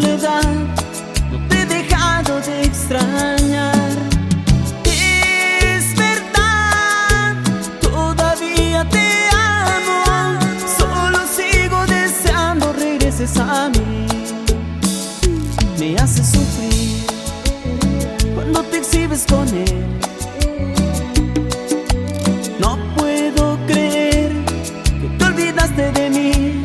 soledad no te he dejado de extrañar. Es verdad, todavía te amo, solo sigo deseando regreses a mí. Me hace sufrir cuando te exhibes con él. No puedo creer que te olvidaste de mí.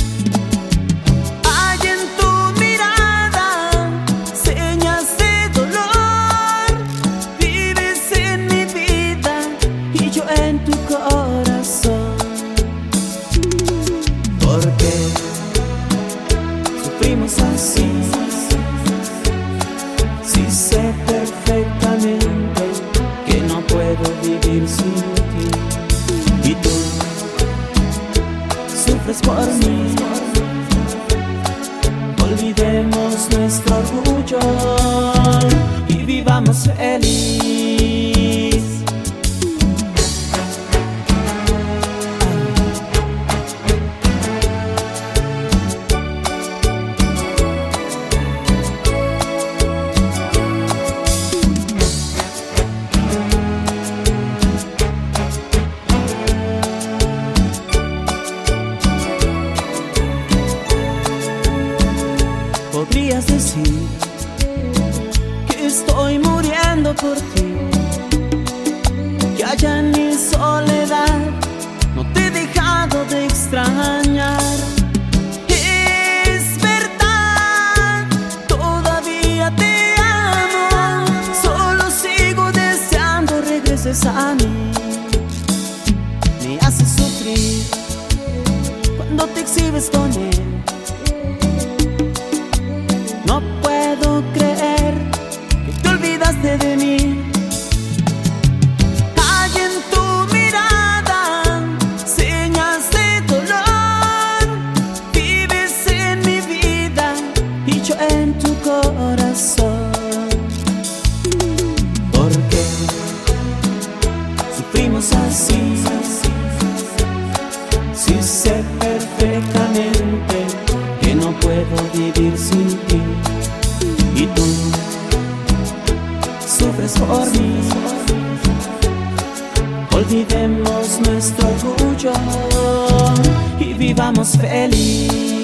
Hay en tu mirada señas de dolor. Vives en mi vida y yo en tu corazón. ¿Por qué sufrimos así? Si sé perfectamente que no puedo vivir sin ti, y tú sufres por mí. Olvidemos nuestro orgullo y vivamos feliz. Podrías decir que estoy muriendo por ti, que allá en mi soledad no te he dejado de extrañar. Es verdad, todavía te amo, solo sigo deseando regreses a mí. Me hace sufrir cuando te exhibes con él. No puedo creer que te olvidaste de mí. Hay en tu mirada señas de dolor. Vives en mi vida y yo en tu corazón. ¿Por qué sufrimos así? Si sé perfectamente que no puedo vivir sin ti, y tú sufres por mí. Olvidemos nuestro orgullo y vivamos feliz.